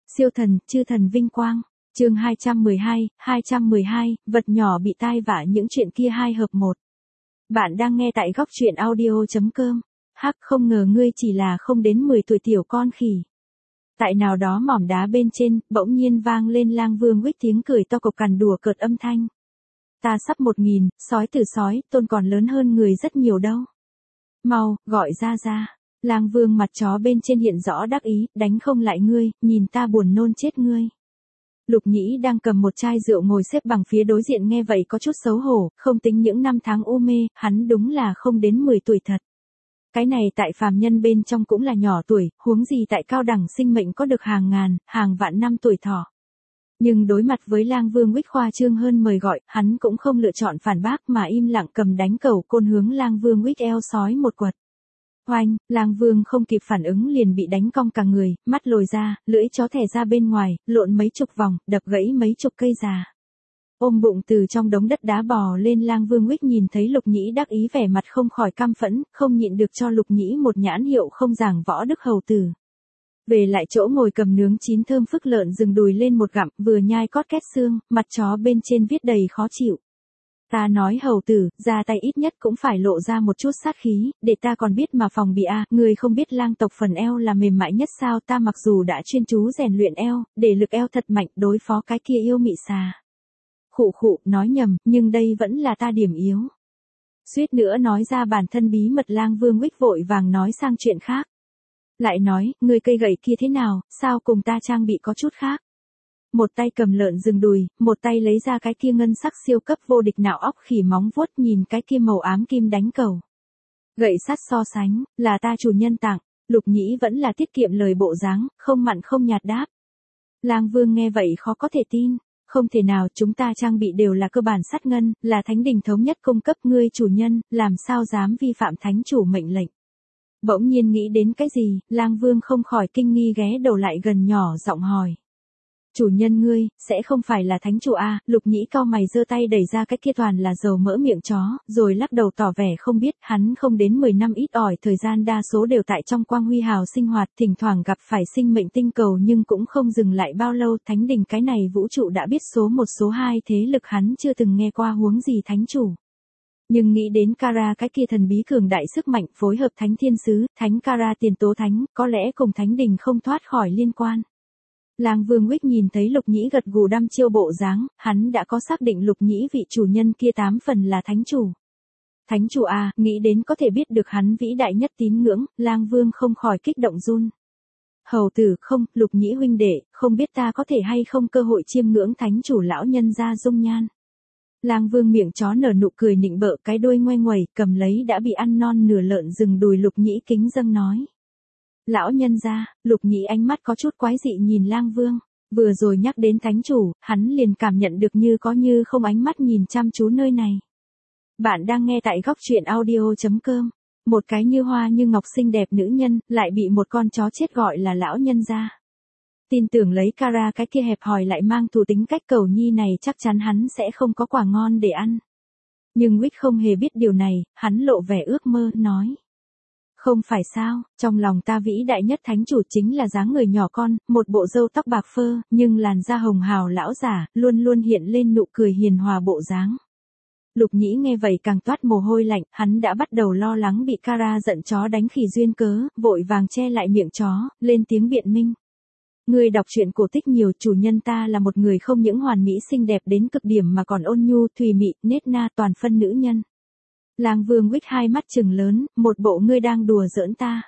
Siêu thần, chư thần vinh quang. Chương 212, vật nhỏ bị tai vạ những chuyện kia 2 hợp 1. Bạn đang nghe tại góc truyện audio.com. Hắc, không ngờ ngươi chỉ là không đến 10 tuổi tiểu con khỉ. Tại nào đó mỏm đá bên trên, bỗng nhiên vang lên Lang Vương Quýt tiếng cười to cộc cằn đùa cợt âm thanh. Ta sắp 1000, sói từ sói, tôn còn lớn hơn người rất nhiều đâu. Mau, gọi ra. Lang Vương mặt chó bên trên hiện rõ đắc ý, đánh không lại ngươi, nhìn ta buồn nôn chết ngươi. Lục Nhĩ đang cầm một chai rượu ngồi xếp bằng phía đối diện nghe vậy có chút xấu hổ, không tính những năm tháng u mê, hắn đúng là không đến 10 tuổi thật. Cái này tại phàm nhân bên trong cũng là nhỏ tuổi, huống gì tại cao đẳng sinh mệnh có được hàng ngàn, hàng vạn năm tuổi thọ. Nhưng đối mặt với Lang Vương Quýt khoa trương hơn mời gọi, hắn cũng không lựa chọn phản bác mà im lặng cầm đánh cẩu côn hướng Lang Vương Quýt eo sói một quật. Oanh, Lang Vương không kịp phản ứng liền bị đánh cong cả người, mắt lồi ra, lưỡi chó thẻ ra bên ngoài, lộn mấy chục vòng, đập gãy mấy chục cây già. Ôm bụng từ trong đống đất đá bò lên, Lang Vương Quýt nhìn thấy Lục Nhĩ đắc ý vẻ mặt không khỏi căm phẫn, không nhịn được cho Lục Nhĩ một nhãn hiệu không giảng võ đức hầu tử. Về lại chỗ ngồi cầm nướng chín thơm phức lợn rừng đùi lên một gặm, vừa nhai cót két xương, mặt chó bên trên viết đầy khó chịu. Ta nói hầu tử, ra tay ít nhất cũng phải lộ ra một chút sát khí, để ta còn biết mà phòng bị a. Người không biết lang tộc phần eo là mềm mại nhất sao? Ta mặc dù đã chuyên chú rèn luyện eo, để lực eo thật mạnh đối phó cái kia yêu mị xà. Khụ, nói nhầm, nhưng đây vẫn là ta điểm yếu. Suýt nữa nói ra bản thân bí mật. Lang Vương Quýt vội vàng nói sang chuyện khác. Lại nói, người cây gậy kia thế nào, sao cùng ta trang bị có chút khác? Một tay cầm lợn rừng đùi, một tay lấy ra cái kia ngân sắc siêu cấp vô địch nạo óc khỉ móng vuốt, nhìn cái kia màu ám kim đánh cầu. Gậy sắt so sánh, là ta chủ nhân tặng. Lục Nhĩ vẫn là tiết kiệm lời bộ dáng, không mặn không nhạt đáp. Lang Vương nghe vậy khó có thể tin. Không thể nào, chúng ta trang bị đều là cơ bản sắt ngân, là thánh đình thống nhất cung cấp, ngươi chủ nhân, làm sao dám vi phạm thánh chủ mệnh lệnh. Bỗng nhiên nghĩ đến cái gì, Lang Vương không khỏi kinh nghi ghé đầu lại gần nhỏ giọng hỏi. Chủ nhân ngươi, sẽ không phải là thánh chủ a? Lục Nhĩ cau mày giơ tay đẩy ra cái kia toàn là dầu mỡ miệng chó, rồi lắc đầu tỏ vẻ không biết. Hắn không đến 10 năm ít ỏi thời gian đa số đều tại trong quang huy hào sinh hoạt, thỉnh thoảng gặp phải sinh mệnh tinh cầu nhưng cũng không dừng lại bao lâu. Thánh đình cái này vũ trụ đã biết số 1 số 2 thế lực hắn chưa từng nghe qua, huống gì thánh chủ. Nhưng nghĩ đến Kara cái kia thần bí cường đại sức mạnh phối hợp thánh thiên sứ, thánh Kara tiền tố thánh, có lẽ cùng thánh đình không thoát khỏi liên quan. Lang Vương Quýt nhìn thấy Lục Nhĩ gật gù đăm chiêu bộ dáng, hắn đã có xác định Lục Nhĩ vị chủ nhân kia 8 phần là thánh chủ. Thánh chủ à, nghĩ đến có thể biết được hắn vĩ đại nhất tín ngưỡng, Lang Vương không khỏi kích động run. Hầu tử không, Lục Nhĩ huynh đệ, không biết ta có thể hay không cơ hội chiêm ngưỡng thánh chủ lão nhân gia dung nhan. Lang Vương miệng chó nở nụ cười nịnh bợ, cái đuôi ngoe nguẩy, cầm lấy đã bị ăn non nửa lợn rừng đùi Lục Nhĩ kính dâng nói. Lão nhân gia, Lục Nhĩ ánh mắt có chút quái dị nhìn Lang Vương, vừa rồi nhắc đến thánh chủ, hắn liền cảm nhận được như có như không ánh mắt nhìn chăm chú nơi này. Bạn đang nghe tại góc truyện audio.com, một cái như hoa như ngọc xinh đẹp nữ nhân, lại bị một con chó chết gọi là lão nhân gia. Tin tưởng lấy Kara cái kia hẹp hòi lại mang thù tính cách cầu nhi này chắc chắn hắn sẽ không có quả ngon để ăn. Nhưng Quýt không hề biết điều này, hắn lộ vẻ ước mơ, nói. Không phải sao, trong lòng ta vĩ đại nhất thánh chủ chính là dáng người nhỏ con, một bộ râu tóc bạc phơ, nhưng làn da hồng hào lão giả, luôn luôn hiện lên nụ cười hiền hòa bộ dáng. Lục Nhĩ nghe vậy càng toát mồ hôi lạnh, hắn đã bắt đầu lo lắng bị Kara giận chó đánh khỉ duyên cớ, vội vàng che lại miệng chó, lên tiếng biện minh. Người đọc truyện cổ tích nhiều, chủ nhân ta là một người không những hoàn mỹ xinh đẹp đến cực điểm mà còn ôn nhu, thùy mị, nết na toàn phân nữ nhân. Lang Vương Quýt hai mắt trừng lớn, một bộ ngươi đang đùa giỡn ta.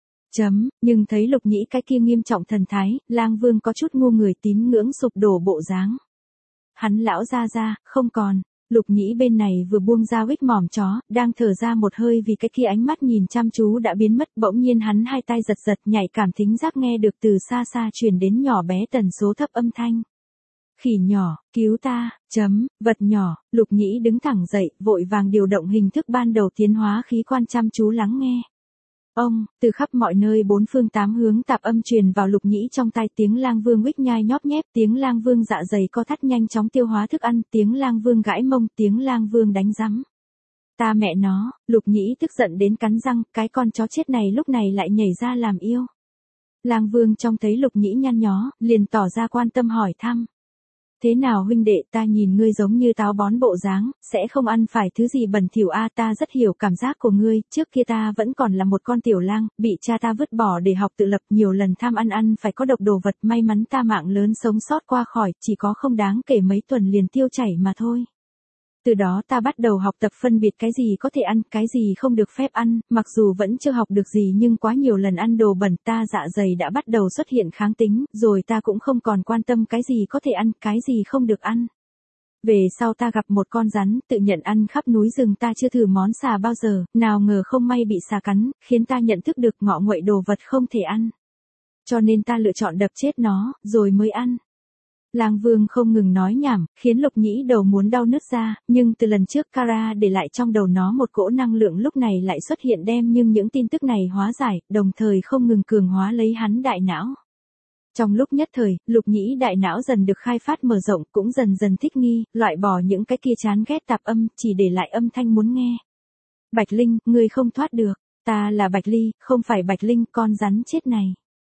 Nhưng thấy Lục Nhĩ cái kia nghiêm trọng thần thái, Lang Vương có chút ngu người, tín ngưỡng sụp đổ bộ dáng. Hắn lão ra, không còn. Lục Nhĩ bên này vừa buông ra Quýt mỏm chó, đang thở ra một hơi vì cái kia ánh mắt nhìn chăm chú đã biến mất, bỗng nhiên hắn hai tay giật, nhạy cảm thính giác nghe được từ xa xa truyền đến nhỏ bé tần số thấp âm thanh. Khỉ nhỏ, cứu ta, vật nhỏ. Lục Nhĩ đứng thẳng dậy, vội vàng điều động hình thức ban đầu tiến hóa khí quan chăm chú lắng nghe. Từ khắp mọi nơi bốn phương tám hướng tạp âm truyền vào Lục Nhĩ trong tai, tiếng Lang Vương Quýt nhai nhóp nhép, tiếng Lang Vương dạ dày co thắt nhanh chóng tiêu hóa thức ăn, tiếng Lang Vương gãi mông, tiếng Lang Vương đánh rắm. Ta mẹ nó, Lục Nhĩ tức giận đến cắn răng, cái con chó chết này lúc này lại nhảy ra làm yêu. Lang Vương trông thấy Lục Nhĩ nhăn nhó, liền tỏ ra quan tâm hỏi thăm. Thế nào huynh đệ, ta nhìn ngươi giống như táo bón bộ dáng, sẽ không ăn phải thứ gì bẩn thỉu a, ta rất hiểu cảm giác của ngươi, trước kia ta vẫn còn là một con tiểu lang, bị cha ta vứt bỏ để học tự lập, nhiều lần tham ăn phải có độc đồ vật, may mắn ta mạng lớn sống sót qua khỏi, chỉ có không đáng kể mấy tuần liền tiêu chảy mà thôi. Từ đó ta bắt đầu học tập phân biệt cái gì có thể ăn, cái gì không được phép ăn, mặc dù vẫn chưa học được gì nhưng quá nhiều lần ăn đồ bẩn ta dạ dày đã bắt đầu xuất hiện kháng tính, rồi ta cũng không còn quan tâm cái gì có thể ăn, cái gì không được ăn. Về sau ta gặp một con rắn, tự nhận ăn khắp núi rừng, ta chưa thử món xà bao giờ, nào ngờ không may bị xà cắn, khiến ta nhận thức được ngọ nguậy đồ vật không thể ăn. Cho nên ta lựa chọn đập chết nó, rồi mới ăn. Lang Vương không ngừng nói nhảm, khiến Lục Nhĩ đầu muốn đau nứt ra, nhưng từ lần trước Kara để lại trong đầu nó một cỗ năng lượng lúc này lại xuất hiện đem nhưng những tin tức này hóa giải, đồng thời không ngừng cường hóa lấy hắn đại não. Trong lúc nhất thời, Lục Nhĩ đại não dần được khai phát mở rộng, cũng dần dần thích nghi, loại bỏ những cái kia chán ghét tạp âm, chỉ để lại âm thanh muốn nghe. Bạch Linh, ngươi không thoát được, ta là Bạch Ly, không phải Bạch Linh, con rắn chết này.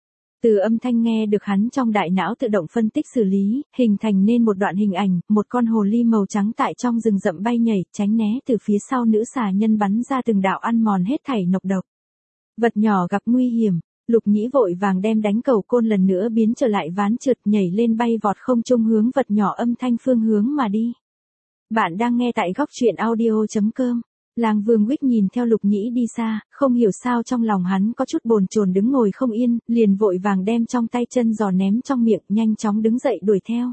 Từ âm thanh nghe được hắn trong đại não tự động phân tích xử lý, hình thành nên một đoạn hình ảnh, một con hồ ly màu trắng tại trong rừng rậm bay nhảy, tránh né từ phía sau nữ xà nhân bắn ra từng đạo ăn mòn hết thảy nọc độc. Vật nhỏ gặp nguy hiểm, Lục Nhĩ vội vàng đem đánh cầu côn lần nữa biến trở lại ván trượt, nhảy lên bay vọt không trung hướng vật nhỏ âm thanh phương hướng mà đi. Bạn đang nghe tại góc truyện audio.com. Lang Vương Quýt nhìn theo Lục Nhĩ đi xa, không hiểu sao trong lòng hắn có chút bồn chồn đứng ngồi không yên, liền vội vàng đem trong tay chân giò ném trong miệng, nhanh chóng đứng dậy đuổi theo.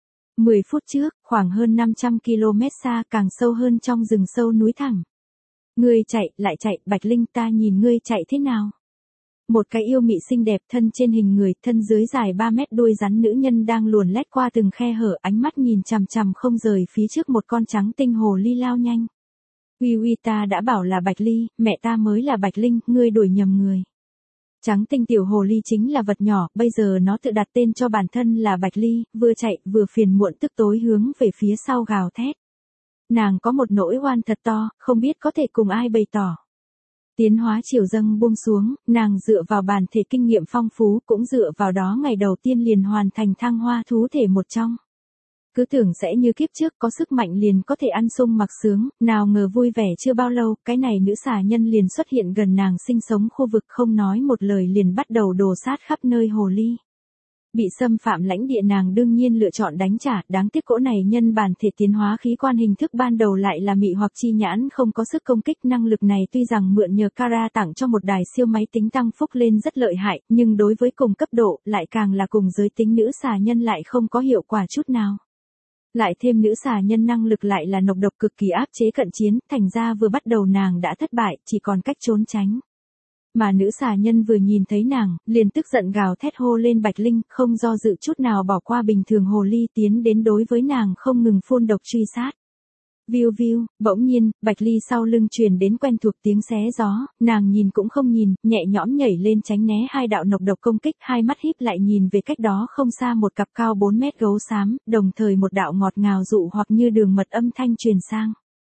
10 phút trước, khoảng hơn 500 km xa, càng sâu hơn trong rừng sâu núi thẳng. Ngươi chạy, lại chạy, Bạch Linh, ta nhìn ngươi chạy thế nào? Một cái yêu mị xinh đẹp, thân trên hình người, thân dưới dài 3 mét, đuôi rắn nữ nhân đang luồn lách qua từng khe hở, ánh mắt nhìn chằm chằm không rời phía trước một con trắng tinh hồ ly lao nhanh. Uy uy, ta đã bảo là Bạch Ly, mẹ ta mới là Bạch Linh, ngươi đuổi nhầm người. Trắng tinh tiểu hồ ly chính là vật nhỏ, bây giờ nó tự đặt tên cho bản thân là Bạch Ly, vừa chạy vừa phiền muộn tức tối hướng về phía sau gào thét. Nàng có một nỗi oan thật to, không biết có thể cùng ai bày tỏ. Tiến hóa chiều dâng buông xuống, nàng dựa vào bản thể kinh nghiệm phong phú, cũng dựa vào đó ngày đầu tiên liền hoàn thành thăng hoa thú thể một trong. Cứ tưởng sẽ như kiếp trước có sức mạnh liền có thể ăn sung mặc sướng, nào ngờ vui vẻ chưa bao lâu, cái này nữ xà nhân liền xuất hiện gần nàng sinh sống khu vực, không nói một lời liền bắt đầu đồ sát khắp nơi hồ ly. Bị xâm phạm lãnh địa nàng đương nhiên lựa chọn đánh trả, đáng tiếc cỗ này nhân bản thể tiến hóa khí quan hình thức ban đầu lại là mị hoặc chi nhãn, không có sức công kích. Năng lực này tuy rằng mượn nhờ Kara tặng cho một đài siêu máy tính tăng phúc lên rất lợi hại, nhưng đối với cùng cấp độ, lại càng là cùng giới tính nữ xà nhân lại không có hiệu quả chút nào. Lại thêm nữ xà nhân năng lực lại là nọc độc cực kỳ áp chế cận chiến, thành ra vừa bắt đầu nàng đã thất bại, chỉ còn cách trốn tránh. Mà nữ xà nhân vừa nhìn thấy nàng, liền tức giận gào thét hô lên Bạch Linh, không do dự chút nào bỏ qua bình thường hồ ly tiến đến đối với nàng không ngừng phun độc truy sát. Viu viu, bỗng nhiên, Bạch Ly sau lưng truyền đến quen thuộc tiếng xé gió, nàng nhìn cũng không nhìn, nhẹ nhõm nhảy lên tránh né hai đạo nọc độc công kích, hai mắt híp lại nhìn về cách đó không xa một cặp cao 4 mét gấu xám, đồng thời một đạo ngọt ngào dụ hoặc như đường mật âm thanh truyền sang.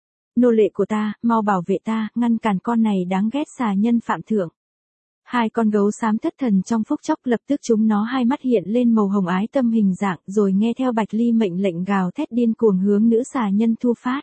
Nô lệ của ta, mau bảo vệ ta, ngăn cản con này đáng ghét xà nhân phạm thượng. Hai con gấu xám thất thần trong phút chốc, lập tức chúng nó hai mắt hiện lên màu hồng ái tâm hình dạng, rồi nghe theo Bạch Ly mệnh lệnh gào thét điên cuồng hướng nữ xà nhân thu phát.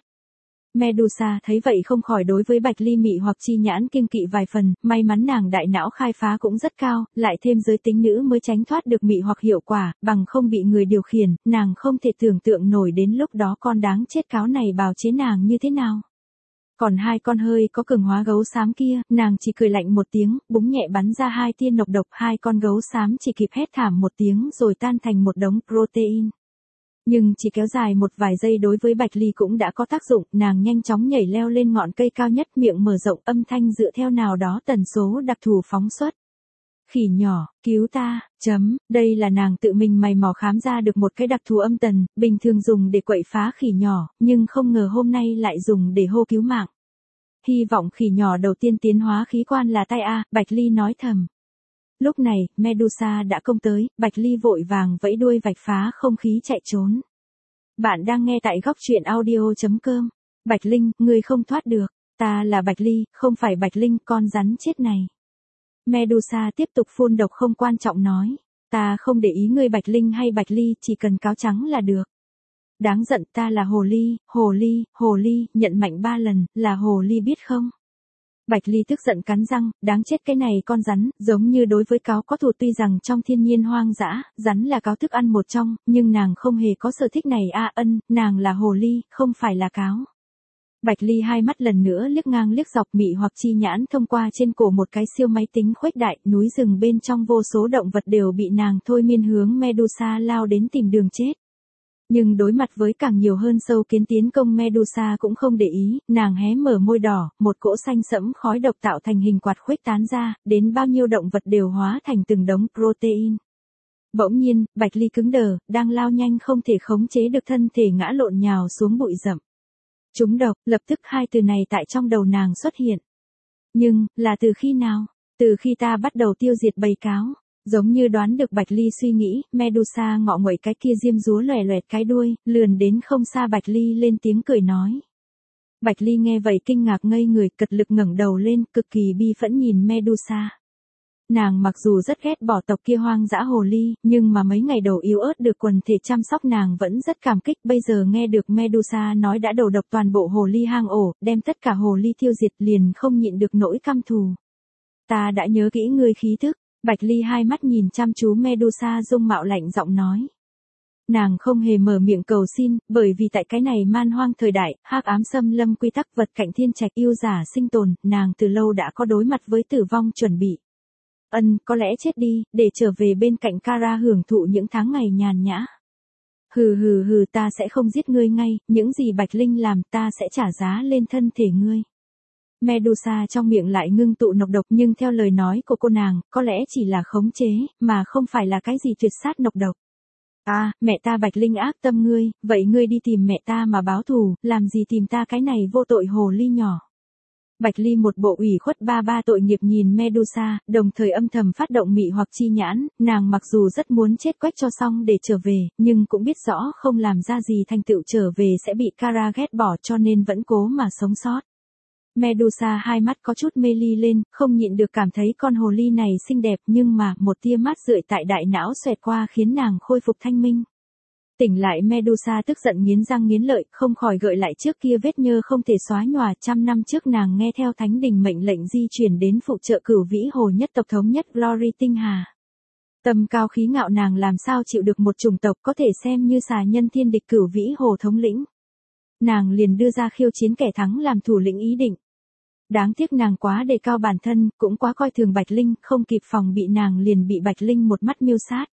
Medusa thấy vậy không khỏi đối với Bạch Ly mị hoặc chi nhãn kiêng kỵ vài phần, may mắn nàng đại não khai phá cũng rất cao, lại thêm giới tính nữ mới tránh thoát được mị hoặc hiệu quả, bằng không bị người điều khiển, nàng không thể tưởng tượng nổi đến lúc đó con đáng chết cáo này bào chế nàng như thế nào. Còn hai con hơi có cường hóa gấu xám kia, nàng chỉ cười lạnh một tiếng, búng nhẹ bắn ra hai tia nọc độc, hai con gấu xám chỉ kịp hét thảm một tiếng rồi tan thành một đống protein. Nhưng chỉ kéo dài một vài giây đối với Bạch Ly cũng đã có tác dụng, nàng nhanh chóng nhảy leo lên ngọn cây cao nhất, miệng mở rộng, âm thanh dựa theo nào đó tần số đặc thù phóng xuất. Khỉ nhỏ, cứu ta, đây là nàng tự mình mày mò khám ra được một cái đặc thù âm tần, bình thường dùng để quậy phá khỉ nhỏ, nhưng không ngờ hôm nay lại dùng để hô cứu mạng. Hy vọng khỉ nhỏ đầu tiên tiến hóa khí quan là tai A, Bạch Ly nói thầm. Lúc này, Medusa đã công tới, Bạch Ly vội vàng vẫy đuôi vạch phá không khí chạy trốn. Bạn đang nghe tại góc truyện audio.com. Bạch Linh, ngươi không thoát được, ta là Bạch Ly, không phải Bạch Linh, con rắn chết này. Medusa tiếp tục phun độc không quan trọng nói. Ta không để ý ngươi Bạch Linh hay Bạch Ly, chỉ cần cáo trắng là được. Đáng giận, ta là hồ ly, hồ ly, hồ ly, nhận mạnh 3 lần, là hồ ly biết không? Bạch Ly tức giận cắn răng, đáng chết cái này con rắn, giống như đối với cáo có thù, tuy rằng trong thiên nhiên hoang dã, rắn là cáo thức ăn một trong, nhưng nàng không hề có sở thích này nàng là hồ ly, không phải là cáo. Bạch Ly hai mắt lần nữa liếc ngang liếc dọc, mị hoặc chi nhãn thông qua trên cổ một cái siêu máy tính khuếch đại, núi rừng bên trong vô số động vật đều bị nàng thôi miên hướng Medusa lao đến tìm đường chết. Nhưng đối mặt với càng nhiều hơn sâu kiến tiến công, Medusa cũng không để ý, nàng hé mở môi đỏ, một cỗ xanh sẫm khói độc tạo thành hình quạt khuếch tán ra, đến bao nhiêu động vật đều hóa thành từng đống protein. Bỗng nhiên, Bạch Ly cứng đờ, đang lao nhanh không thể khống chế được thân thể ngã lộn nhào xuống bụi rậm. Trúng độc, lập tức hai từ này tại trong đầu nàng xuất hiện. Nhưng, là từ khi nào? Từ khi ta bắt đầu tiêu diệt bầy cáo. Giống như đoán được Bạch Ly suy nghĩ, Medusa ngọ nguậy cái kia diêm dúa lòe loẹt cái đuôi, lườn đến không xa Bạch Ly lên tiếng cười nói. Bạch Ly nghe vậy kinh ngạc ngây người, cật lực ngẩng đầu lên, cực kỳ bi phẫn nhìn Medusa. Nàng mặc dù rất ghét bỏ tộc kia hoang dã hồ ly, nhưng mà mấy ngày đầu yếu ớt được quần thể chăm sóc nàng vẫn rất cảm kích, bây giờ nghe được Medusa nói đã đầu độc toàn bộ hồ ly hang ổ, đem tất cả hồ ly tiêu diệt, liền không nhịn được nỗi căm thù. Ta đã nhớ kỹ ngươi khí thức. Bạch Ly hai mắt nhìn chăm chú Medusa, dung mạo lạnh giọng nói. Nàng không hề mở miệng cầu xin, bởi vì tại cái này man hoang thời đại, hắc ám xâm lâm quy tắc vật cạnh thiên trạch yêu giả sinh tồn, nàng từ lâu đã có đối mặt với tử vong chuẩn bị. Có lẽ chết đi, để trở về bên cạnh Kara hưởng thụ những tháng ngày nhàn nhã. Hừ, ta sẽ không giết ngươi ngay, những gì Bạch Linh làm ta sẽ trả giá lên thân thể ngươi. Medusa trong miệng lại ngưng tụ nọc độc, nhưng theo lời nói của cô nàng, có lẽ chỉ là khống chế, mà không phải là cái gì tuyệt sát nọc độc. Mẹ ta Bạch Linh ác tâm ngươi, vậy ngươi đi tìm mẹ ta mà báo thù, làm gì tìm ta cái này vô tội hồ ly nhỏ. Bạch Ly một bộ ủy khuất ba tội nghiệp nhìn Medusa, đồng thời âm thầm phát động mị hoặc chi nhãn, nàng mặc dù rất muốn chết quách cho xong để trở về, nhưng cũng biết rõ không làm ra gì thành tựu trở về sẽ bị Kara ghét bỏ, cho nên vẫn cố mà sống sót. Medusa hai mắt có chút mê ly lên, không nhịn được cảm thấy con hồ ly này xinh đẹp, nhưng mà một tia mát rượi tại đại não xoẹt qua khiến nàng khôi phục thanh minh. Tỉnh lại, Medusa tức giận nghiến răng nghiến lợi, không khỏi gợi lại trước kia vết nhơ không thể xóa nhòa. 100 năm trước nàng nghe theo Thánh Đình mệnh lệnh di chuyển đến phụ trợ Cửu Vĩ Hồ nhất tộc thống nhất Glory Tinh Hà. Tâm cao khí ngạo, nàng làm sao chịu được một chủng tộc có thể xem như xà nhân thiên địch Cửu Vĩ Hồ thống lĩnh. Nàng liền đưa ra khiêu chiến kẻ thắng làm thủ lĩnh ý định. Đáng tiếc nàng quá đề cao bản thân, cũng quá coi thường Bạch Linh, không kịp phòng bị nàng liền bị Bạch Linh một mắt miêu sát.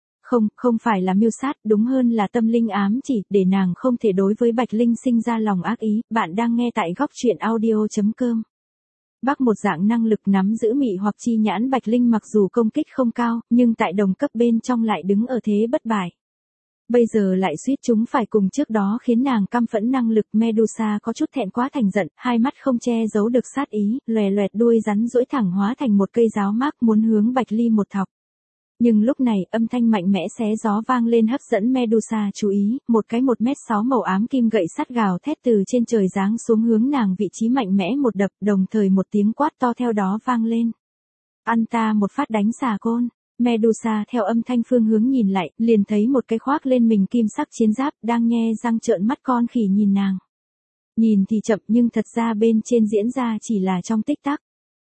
Không phải là miêu sát, đúng hơn là tâm linh ám chỉ, để nàng không thể đối với Bạch Linh sinh ra lòng ác ý. Bạn đang nghe tại góc truyện audio.com. Bác một dạng năng lực nắm giữ mị hoặc chi nhãn, Bạch Linh mặc dù công kích không cao, nhưng tại đồng cấp bên trong lại đứng ở thế bất bại. Bây giờ lại suýt chúng phải cùng trước đó khiến nàng căm phẫn năng lực. Medusa có chút thẹn quá thành giận, hai mắt không che giấu được sát ý, lòe loẹt đuôi rắn duỗi thẳng hóa thành một cây giáo mác muốn hướng Bạch Ly một thọc. Nhưng lúc này, âm thanh mạnh mẽ xé gió vang lên hấp dẫn Medusa chú ý, một cái 1m6 màu ám kim gậy sắt gào thét từ trên trời giáng xuống hướng nàng vị trí mạnh mẽ một đập, đồng thời một tiếng quát to theo đó vang lên. Ăn ta một phát đánh xà côn. Medusa theo âm thanh phương hướng nhìn lại, liền thấy một cái khoác lên mình kim sắc chiến giáp, đang nhe răng trợn mắt con khỉ nhìn nàng. Nhìn thì chậm nhưng thật ra bên trên diễn ra chỉ là trong tích tắc.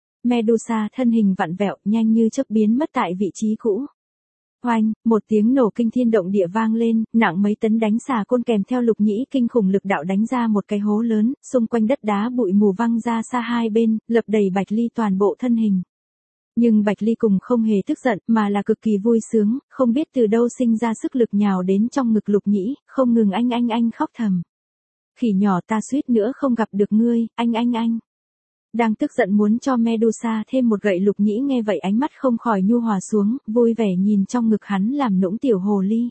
Medusa thân hình vặn vẹo, nhanh như chớp biến mất tại vị trí cũ. Oanh, một tiếng nổ kinh thiên động địa vang lên, nặng mấy tấn đánh xà côn kèm theo lục nhĩ kinh khủng lực đạo đánh ra một cái hố lớn, xung quanh đất đá bụi mù văng ra xa hai bên, lấp đầy Bạch Ly toàn bộ thân hình. Nhưng Bạch Ly cùng không hề tức giận, mà là cực kỳ vui sướng, không biết từ đâu sinh ra sức lực nhào đến trong ngực lục nhĩ, không ngừng anh khóc thầm. Khỉ nhỏ, ta suýt nữa không gặp được ngươi, anh. Đang tức giận muốn cho Medusa thêm một gậy, lục nhĩ nghe vậy ánh mắt không khỏi nhu hòa xuống, vui vẻ nhìn trong ngực hắn làm nũng tiểu hồ ly.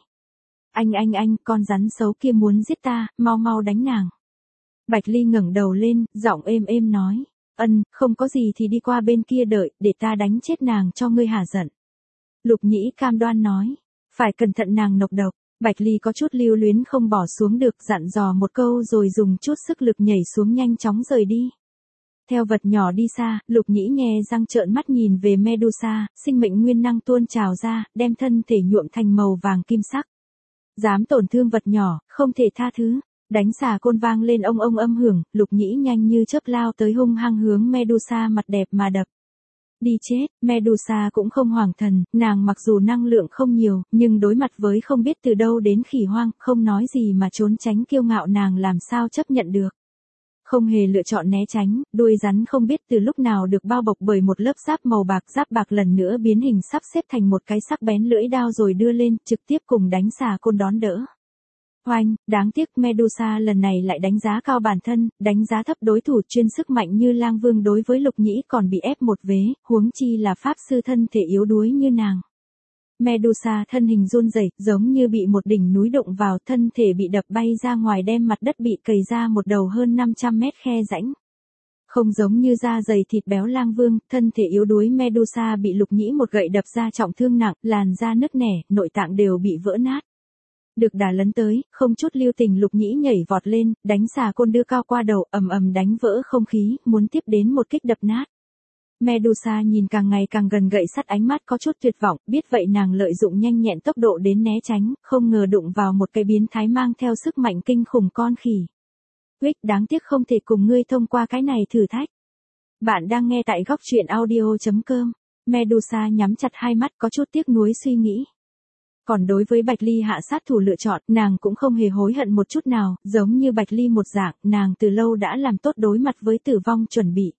Anh, con rắn xấu kia muốn giết ta, mau đánh nàng. Bạch Ly ngẩng đầu lên, giọng êm nói. Không có gì thì đi qua bên kia đợi, để ta đánh chết nàng cho ngươi hả giận. Lục nhĩ cam đoan nói. Phải cẩn thận nàng nọc độc. Bạch Ly có chút lưu luyến không bỏ xuống được, dặn dò một câu rồi dùng chút sức lực nhảy xuống nhanh chóng rời đi. Theo vật nhỏ đi xa, Lục Nhĩ nhe răng trợn mắt nhìn về Medusa, sinh mệnh nguyên năng tuôn trào ra, đem thân thể nhuộm thành màu vàng kim sắc. Dám tổn thương vật nhỏ, không thể tha thứ. Đánh xà côn vang lên ông âm hưởng, Lục Nhĩ nhanh như chớp lao tới hung hăng hướng Medusa mặt đẹp mà đập. Đi chết, Medusa cũng không hoảng thần, nàng mặc dù năng lượng không nhiều, nhưng đối mặt với không biết từ đâu đến khỉ hoang, không nói gì mà trốn tránh kiêu ngạo nàng làm sao chấp nhận được. Không hề lựa chọn né tránh, đuôi rắn không biết từ lúc nào được bao bọc bởi một lớp giáp màu bạc, giáp bạc lần nữa biến hình sắp xếp thành một cái sắc bén lưỡi đao rồi đưa lên, trực tiếp cùng đánh xà côn đón đỡ. Oanh, đáng tiếc Medusa lần này lại đánh giá cao bản thân, đánh giá thấp đối thủ chuyên sức mạnh như Lang Vương đối với Lục Nhĩ còn bị ép một vế, huống chi là pháp sư thân thể yếu đuối như nàng. Medusa thân hình run rẩy, giống như bị một đỉnh núi đụng vào, thân thể bị đập bay ra ngoài, đem mặt đất bị cày ra một đầu hơn 500 mét khe rãnh. Không giống như da dày thịt béo Lang Vương, thân thể yếu đuối Medusa bị Lục Nhĩ một gậy đập ra trọng thương nặng, làn da nứt nẻ, nội tạng đều bị vỡ nát. Được đà lấn tới, không chút lưu tình Lục Nhĩ nhảy vọt lên, đánh xà côn đưa cao qua đầu, ầm đánh vỡ không khí, muốn tiếp đến một kích đập nát. Medusa nhìn càng ngày càng gần gậy sắt, ánh mắt có chút tuyệt vọng, biết vậy nàng lợi dụng nhanh nhẹn tốc độ đến né tránh, không ngờ đụng vào một cái biến thái mang theo sức mạnh kinh khủng con khỉ. Rick, đáng tiếc không thể cùng ngươi thông qua cái này thử thách. Bạn đang nghe tại góc truyện audio.com. Medusa nhắm chặt hai mắt, có chút tiếc nuối suy nghĩ. Còn đối với Bạch Ly hạ sát thủ lựa chọn, nàng cũng không hề hối hận một chút nào, giống như Bạch Ly một dạng, nàng từ lâu đã làm tốt đối mặt với tử vong chuẩn bị.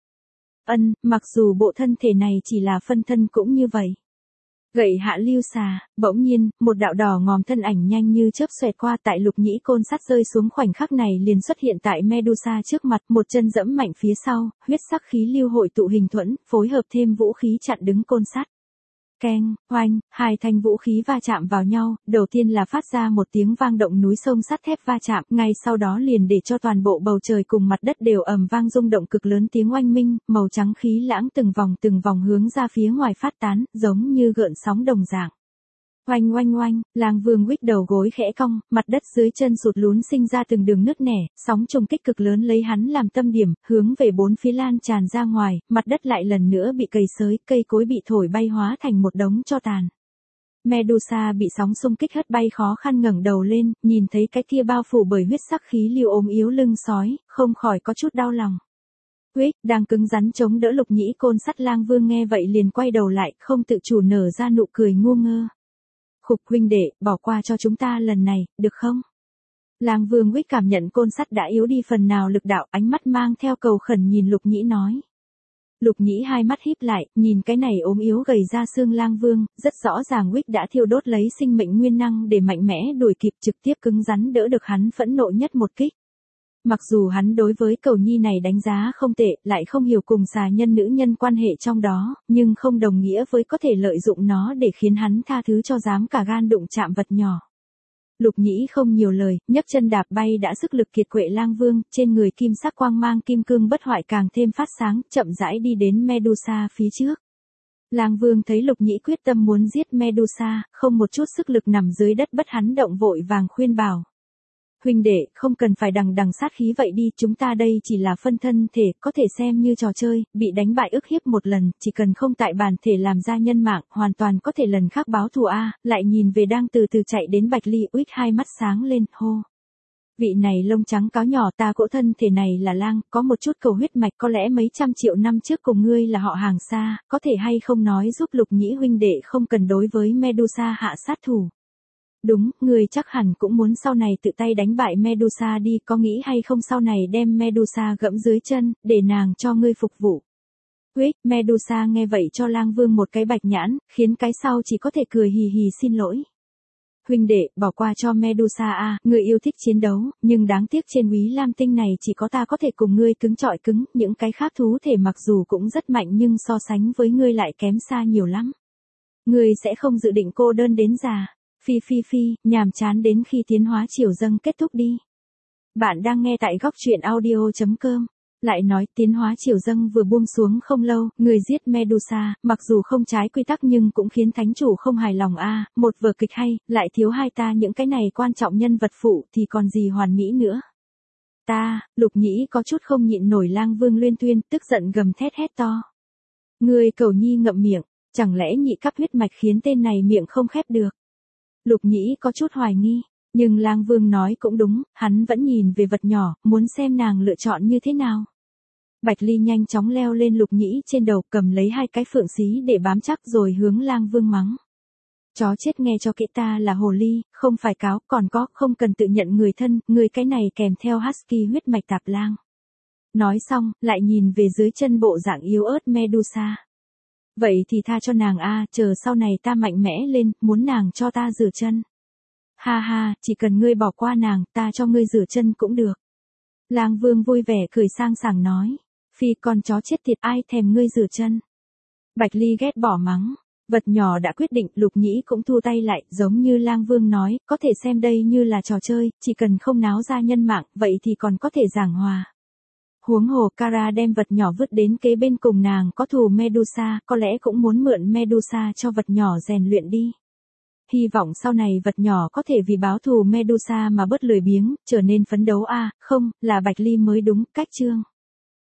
Mặc dù bộ thân thể này chỉ là phân thân cũng như vậy. Gậy hạ lưu xà, bỗng nhiên, một đạo đỏ ngòm thân ảnh nhanh như chớp xoẹt qua, tại Lục Nhĩ côn sắt rơi xuống khoảnh khắc này liền xuất hiện tại Medusa trước mặt, một chân dẫm mạnh phía sau, huyết sắc khí lưu hội tụ hình thuẫn, phối hợp thêm vũ khí chặn đứng côn sắt. Keng, oanh, hai thanh vũ khí va chạm vào nhau, đầu tiên là phát ra một tiếng vang động núi sông sắt thép va chạm, ngay sau đó liền để cho toàn bộ bầu trời cùng mặt đất đều ầm vang rung động cực lớn, tiếng oanh minh, màu trắng khí lãng từng vòng hướng ra phía ngoài phát tán, giống như gợn sóng đồng dạng. Oanh oanh oanh, Lang Vương Wick đầu gối khẽ cong, mặt đất dưới chân sụt lún sinh ra từng đường nứt nẻ, sóng trùng kích cực lớn lấy hắn làm tâm điểm, hướng về bốn phía lan tràn ra ngoài, mặt đất lại lần nữa bị cày xới, cây cối bị thổi bay hóa thành một đống tro tàn. Medusa bị sóng xung kích hất bay, khó khăn ngẩng đầu lên, nhìn thấy cái kia bao phủ bởi huyết sắc khí lưu ốm yếu lưng sói, không khỏi có chút đau lòng. Wick đang cứng rắn chống đỡ Lục Nhĩ côn sắt, Lang Vương nghe vậy liền quay đầu lại, không tự chủ nở ra nụ cười ngu ngơ. Khục huynh đệ, bỏ qua cho chúng ta lần này, được không? Lang Vương Wick cảm nhận côn sắt đã yếu đi phần nào lực đạo, ánh mắt mang theo cầu khẩn nhìn Lục Nhĩ nói. Lục Nhĩ hai mắt híp lại, nhìn cái này ốm yếu gầy ra xương Lang Vương, rất rõ ràng Wick đã thiêu đốt lấy sinh mệnh nguyên năng để mạnh mẽ đuổi kịp, trực tiếp cứng rắn đỡ được hắn phẫn nộ nhất một kích. Mặc dù hắn đối với cầu nhi này đánh giá không tệ, lại không hiểu cùng xà nhân nữ nhân quan hệ trong đó, nhưng không đồng nghĩa với có thể lợi dụng nó để khiến hắn tha thứ cho dám cả gan đụng chạm vật nhỏ. Lục Nhĩ không nhiều lời, nhấc chân đạp bay đã sức lực kiệt quệ Lang Vương, trên người kim sắc quang mang kim cương bất hoại càng thêm phát sáng, chậm rãi đi đến Medusa phía trước. Lang Vương thấy Lục Nhĩ quyết tâm muốn giết Medusa, không một chút sức lực nằm dưới đất bất hắn động, vội vàng khuyên bảo. Huynh đệ, không cần phải đằng sát khí vậy đi, chúng ta đây chỉ là phân thân thể, có thể xem như trò chơi, bị đánh bại ức hiếp một lần, chỉ cần không tại bản thể làm ra nhân mạng, hoàn toàn có thể lần khác báo thù a. Lại nhìn về đang từ từ chạy đến Bạch Ly, Wick hai mắt sáng lên, hô. Vị này lông trắng cáo nhỏ, ta cỗ thân thể này là Lang, có một chút cầu huyết mạch, có lẽ mấy trăm triệu năm trước cùng ngươi là họ hàng xa, có thể hay không nói giúp Lục Nhĩ huynh đệ không cần đối với Medusa hạ sát thủ. Đúng, ngươi chắc hẳn cũng muốn sau này tự tay đánh bại Medusa đi, có nghĩ hay không sau này đem Medusa gẫm dưới chân, để nàng cho ngươi phục vụ. Wick, Medusa nghe vậy cho Lang Vương một cái bạch nhãn, khiến cái sau chỉ có thể cười hì hì xin lỗi. Huynh đệ, bỏ qua cho Medusa a, ngươi yêu thích chiến đấu, nhưng đáng tiếc trên Úy Lam Tinh này chỉ có ta có thể cùng ngươi cứng chọi cứng, những cái khác thú thể mặc dù cũng rất mạnh nhưng so sánh với ngươi lại kém xa nhiều lắm. Ngươi sẽ không dự định cô đơn đến già. Phi, nhàm chán đến khi tiến hóa triều dâng kết thúc đi. Bạn đang nghe tại góc truyện audio.com. Lại nói tiến hóa triều dâng vừa buông xuống không lâu, người giết Medusa, mặc dù không trái quy tắc nhưng cũng khiến thánh chủ không hài lòng a. Một vở kịch hay, lại thiếu hai ta những cái này quan trọng nhân vật phụ thì còn gì hoàn mỹ nữa. Ta, Lục Nhĩ có chút không nhịn nổi Lang Vương luyên thuyên, tức giận gầm thét hét to. Ngươi Cẩu Nhi ngậm miệng, chẳng lẽ nhị cấp huyết mạch khiến tên này miệng không khép được? Lục Nhĩ có chút hoài nghi, nhưng Lang Vương nói cũng đúng, hắn vẫn nhìn về vật nhỏ, muốn xem nàng lựa chọn như thế nào. Bạch Ly nhanh chóng leo lên Lục Nhĩ trên đầu, cầm lấy hai cái phượng xí để bám chắc rồi hướng Lang Vương mắng. Chó chết, nghe cho kỹ, ta là hồ ly, không phải cáo, còn có, không cần tự nhận người thân, người cái này kèm theo husky huyết mạch tạp lang. Nói xong, lại nhìn về dưới chân bộ dạng yếu ớt Medusa. Vậy thì tha cho nàng a, chờ sau này ta mạnh mẽ lên, muốn nàng cho ta rửa chân. Ha ha, chỉ cần ngươi bỏ qua nàng, ta cho ngươi rửa chân cũng được. Lang Vương vui vẻ cười sang sảng nói. Phi, con chó chết tiệt, ai thèm ngươi rửa chân. Bạch Ly ghét bỏ mắng. Vật nhỏ đã quyết định, Lục Nhĩ cũng thu tay lại, giống như Lang Vương nói, có thể xem đây như là trò chơi, chỉ cần không náo ra nhân mạng, vậy thì còn có thể giảng hòa. Huống hồ Kara đem vật nhỏ vứt đến kế bên cùng nàng có thù Medusa, có lẽ cũng muốn mượn Medusa cho vật nhỏ rèn luyện đi. Hy vọng sau này vật nhỏ có thể vì báo thù Medusa mà bớt lười biếng, trở nên phấn đấu a, không, là Bạch Ly mới đúng, cách chương.